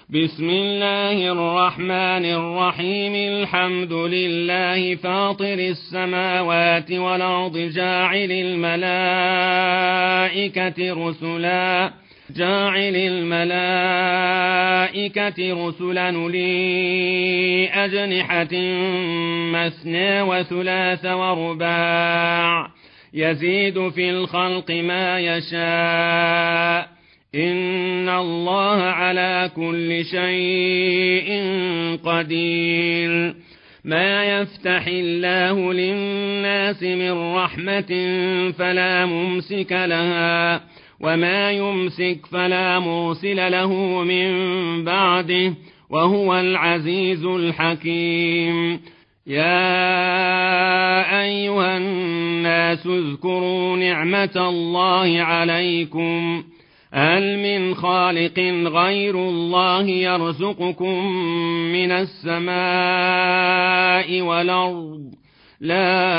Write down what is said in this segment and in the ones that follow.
بسم الله الرحمن الرحيم. الحمد لله فاطر السماوات والأرض جاعل الملائكة رسلا أولي أجنحة مثنى وثلاث ورباع يزيد في الخلق ما يشاء إن الله على كل شيء قدير. ما يفتح الله للناس من رحمة فلا ممسك لها وما يمسك فلا مرسل له من بعده وهو العزيز الحكيم. يا أيها الناس اذكروا نعمة الله عليكم هل من خالق غير الله يرزقكم من السماء والأرض لا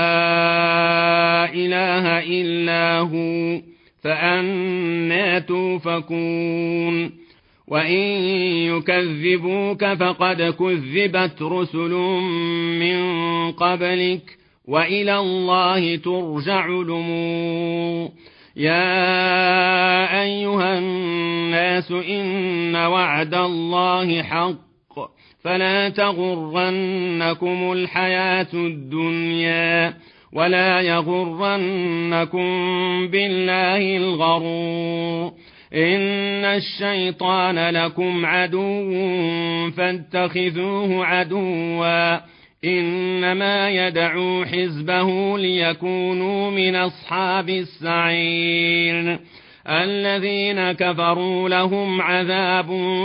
إله إلا هو فأنى توفكون. وإن يكذبوك فقد كذبت رسل من قبلك وإلى الله ترجع الأمور. يا أيها الناس إن وعد الله حق فلا تغرنكم الحياة الدنيا ولا يغرنكم بالله الغرور. إن الشيطان لكم عدو فاتخذوه عدوا إنما يدعو حزبه ليكونوا من أصحاب السعير. الذين كفروا لهم عذاب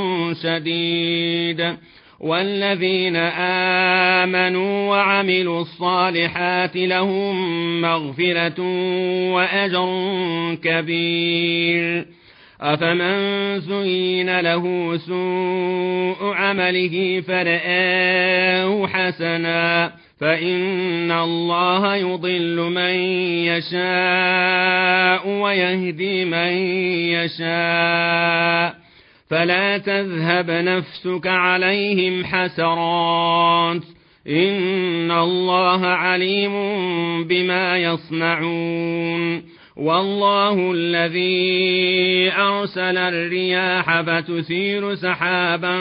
شديد والذين آمنوا وعملوا الصالحات لهم مغفرة وأجر كبير. أفمن زين له سوء عمله فرآه حسنا فإن الله يضل من يشاء ويهدي من يشاء فلا تذهب نفسك عليهم حسرات إن الله عليم بما يصنعون. والله الذي أرسل الرياح فتثير سحابا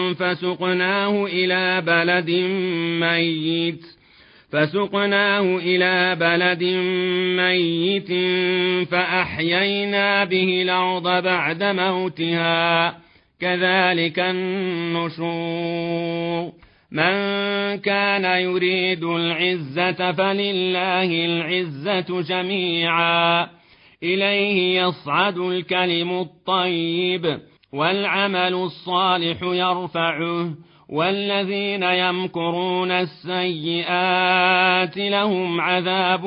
فسقناه إلى بلد ميت فأحيينا به الأرض بعد موتها كذلك النشور. من كان يريد العزة فلله العزة جميعا إليه يصعد الكلم الطيب والعمل الصالح يرفعه والذين يمكرون السيئات لهم عذاب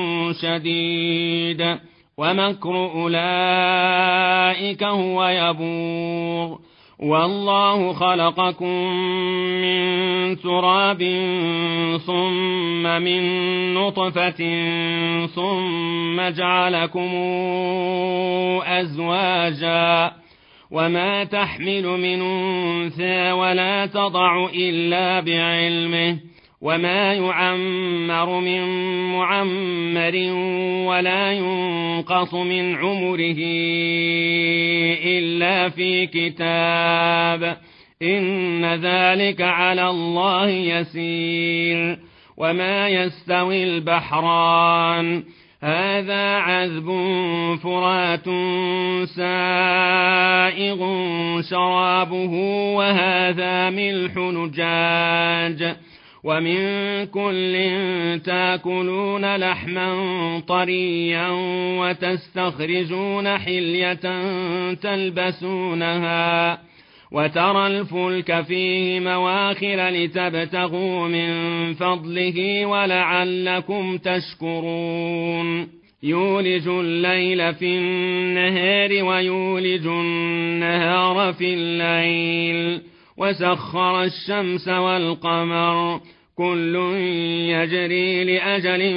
شديد ومكر أولئك هو يبور. والله خلقكم من تراب ثم من نطفة ثم جعلكم أزواجا وما تحمل من أنثى ولا تضع إلا بعلمه وما يعمر من معمر ولا ينقص من عمره إلا في كتاب إن ذلك على الله يسير. وما يستوي البحران هذا عذب فرات سائغ شرابه وهذا ملح نجاج ومن كل تاكلون لحما طريا وتستخرجون حلية تلبسونها وترى الفلك فيه مواخر لتبتغوا من فضله ولعلكم تشكرون. يولج الليل في النهار ويولج النهار في الليل وسخر الشمس والقمر كل يجري لأجل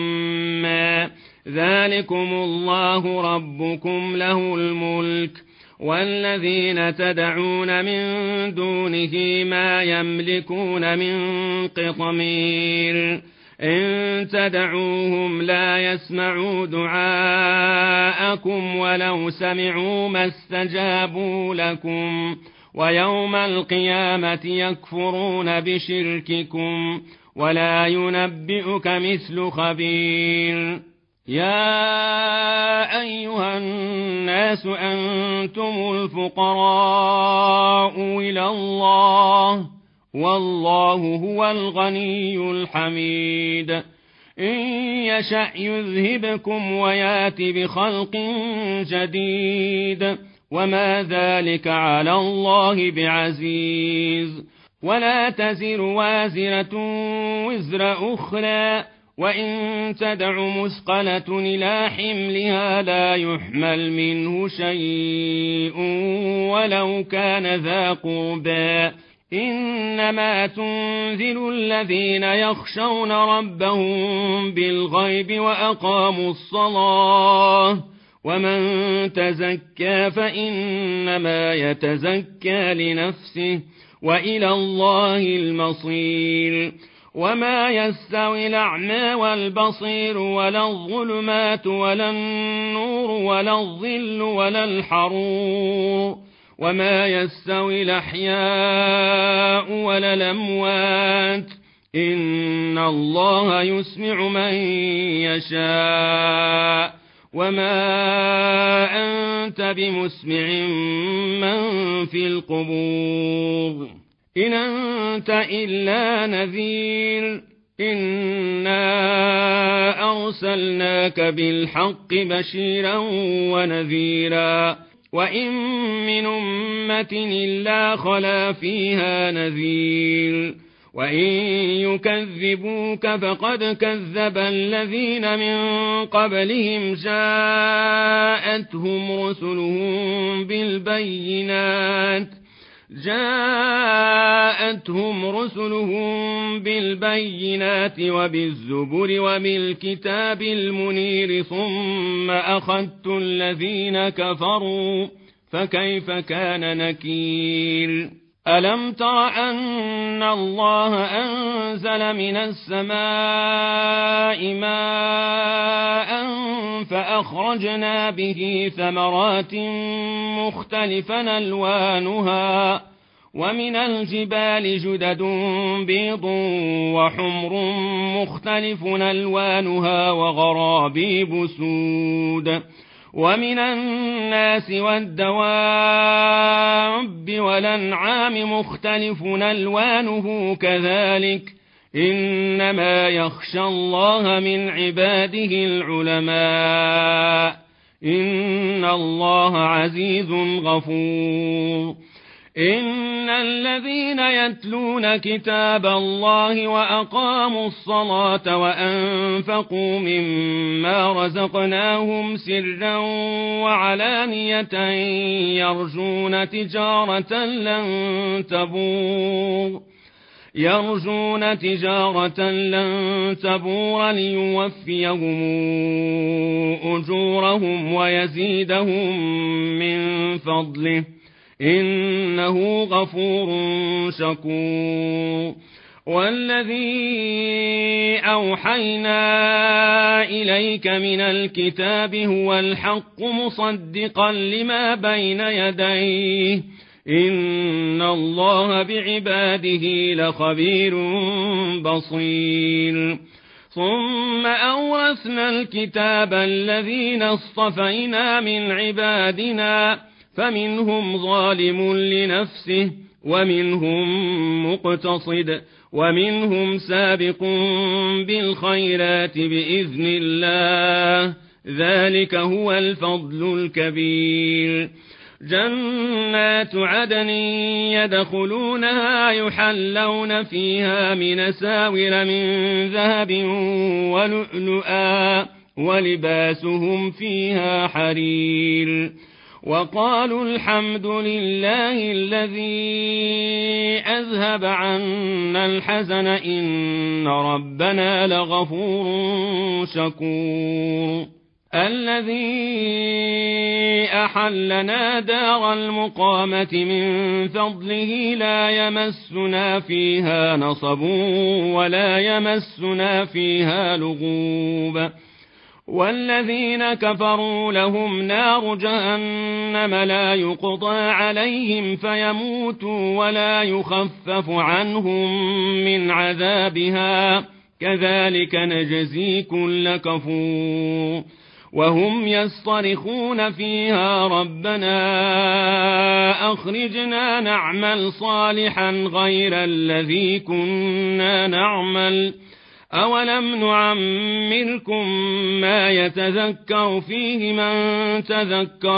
مسمى ذلكم الله ربكم له الملك والذين تدعون من دونه ما يملكون من قطمير إن تدعوهم لا يسمعوا دعاءكم ولو سمعوا ما استجابوا لكم ويوم القيامة يكفرون بشرككم ولا ينبئك مثل خبير يا أيها الناس أنتم الفقراء إلى الله والله هو الغني الحميد إن يشأ يذهبكم ويات بخلق جديد وما ذلك على الله بعزيز ولا تزر وازرة وزر أخرى وإن تدع مثقلة إلى حملها لا يحمل منه شيء ولو كان ذا قربى إنما تنذر الذين يخشون ربهم بالغيب وأقاموا الصلاة ومن تزكى فإنما يتزكى لنفسه وإلى الله المصير وما يستوي الأعمى والبصير ولا الظلمات ولا النور ولا الظل ولا الحرور وما يستوي الأحياء ولا الأموات إن الله يسمع من يشاء وما أنت بمسمع من في القبور إن أنت إلا نذير إنا أرسلناك بالحق بشيرا ونذيرا وإن من أمة إلا خلا فيها نذير وإن يكذبوك فقد كذب الذين من قبلهم جاءتهم رسلهم بالبينات وبالزبر وبالكتاب المنير ثم أخذت الذين كفروا فكيف كان نكير ألم تر أن الله أنزل من السماء ماء فأخرجنا به ثمرات مختلفا ألوانها ومن الجبال جدد بيض وحمر مختلف ألوانها وغرابيب سود ومن الناس والدواب والأنعام مختلف ألوانه كذلك إنما يخشى الله من عباده العلماء إن الله عزيز غفور إن الذين يتلون كتاب الله وأقاموا الصلاة وأنفقوا مما رزقناهم سرا وعلانية يرجون تجارة لن تبور ليوفيهم أجورهم ويزيدهم من فضله إنه غفور شكور والذي أوحينا إليك من الكتاب هو الحق مصدقا لما بين يديه إن الله بعباده لخبير بصير ثم أورثنا الكتاب الذين اصطفينا من عبادنا فمنهم ظالم لنفسه ومنهم مقتصد ومنهم سابق بالخيرات بإذن الله ذلك هو الفضل الكبير جنات عدن يدخلونها يحلون فيها من أساور من ذهب ولؤلؤا ولباسهم فيها حرير وقالوا الحمد لله الذي أذهب عنا الحزن إن ربنا لغفور شكور الذي أحلنا دار المقامة من فضله لا يمسنا فيها نصب ولا يمسنا فيها لغوب والذين كفروا لهم نار جهنم لا يقضى عليهم فيموتوا ولا يخفف عنهم من عذابها كذلك نجزي كل كفور وهم يصطرخون فيها ربنا أخرجنا نعمل صالحا غير الذي كنا نعمل أولم نعمركم ما يتذكر فيه من تذكر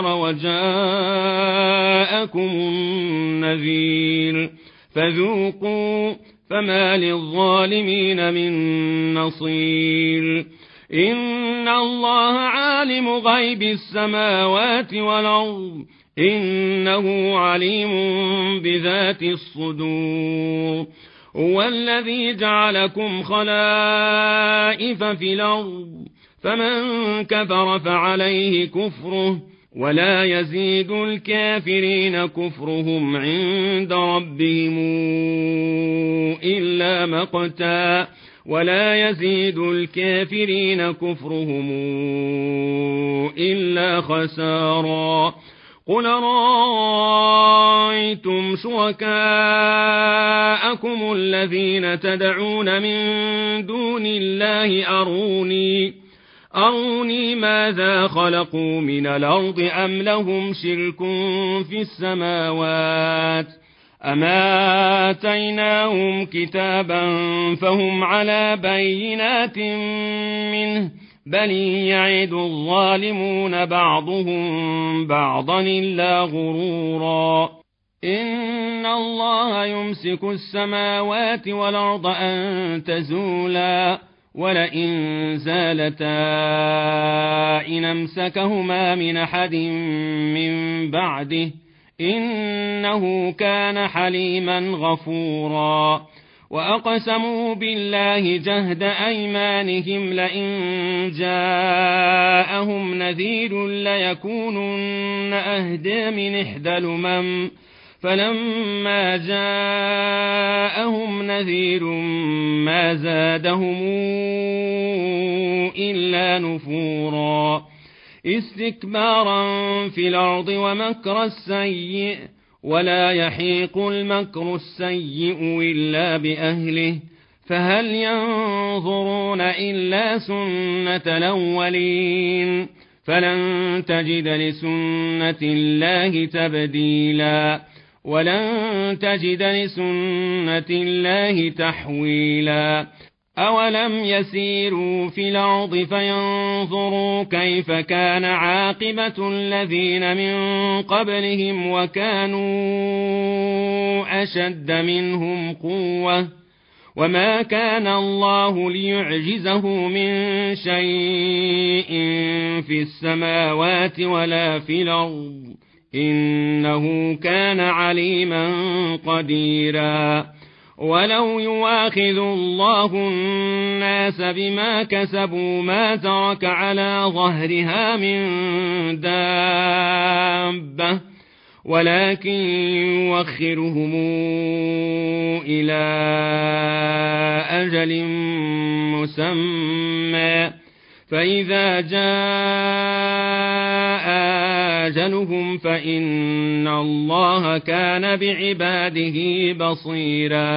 وجاءكم النذير فذوقوا فما للظالمين من نصير إن الله عالم غيب السماوات والأرض إنه عليم بذات الصدور هو الذي جعلكم خلائف في الأرض فمن كفر فعليه كفره ولا يزيد الكافرين كفرهم عند ربهم إلا مقتا ولا يزيد الكافرين كفرهم إلا خسارا قل رأيتم شركاءكم الذين تدعون من دون الله أروني ماذا خلقوا من الأرض أم لهم شرك في السماوات أما آتيناهم كتابا فهم على بينات منه بل يعد الظالمون بعضهم بعضا إلا غرورا إن الله يمسك السماوات والأرض أن تزولا ولئن زالتا إن أمسكهما من أحد من بعده إنه كان حليما غفورا وأقسموا بالله جهد أيمانهم لئن جاءهم نذير ليكونن أهدى من إحدى الأمم فلما جاءهم نذير ما زادهم إلا نفورا استكبارا في الأرض ومكر السيء ولا يحيق المكر السيء إلا بأهله فهل ينظرون إلا سنة الأولين فلن تجد لسنة الله تبديلا ولن تجد لسنة الله تحويلا أولم يسيروا في الأرض فينظروا كيف كان عاقبة الذين من قبلهم وكانوا أشد منهم قوة وما كان الله ليعجزه من شيء في السماوات ولا في الأرض إنه كان عليما قديرا ولو يواخذ الله الناس بما كسبوا ما ترك على ظهرها من دابة ولكن يوخرهم إلى أجل مسمى فإذا جاء أجلهم فإن الله كان بعباده بصيرا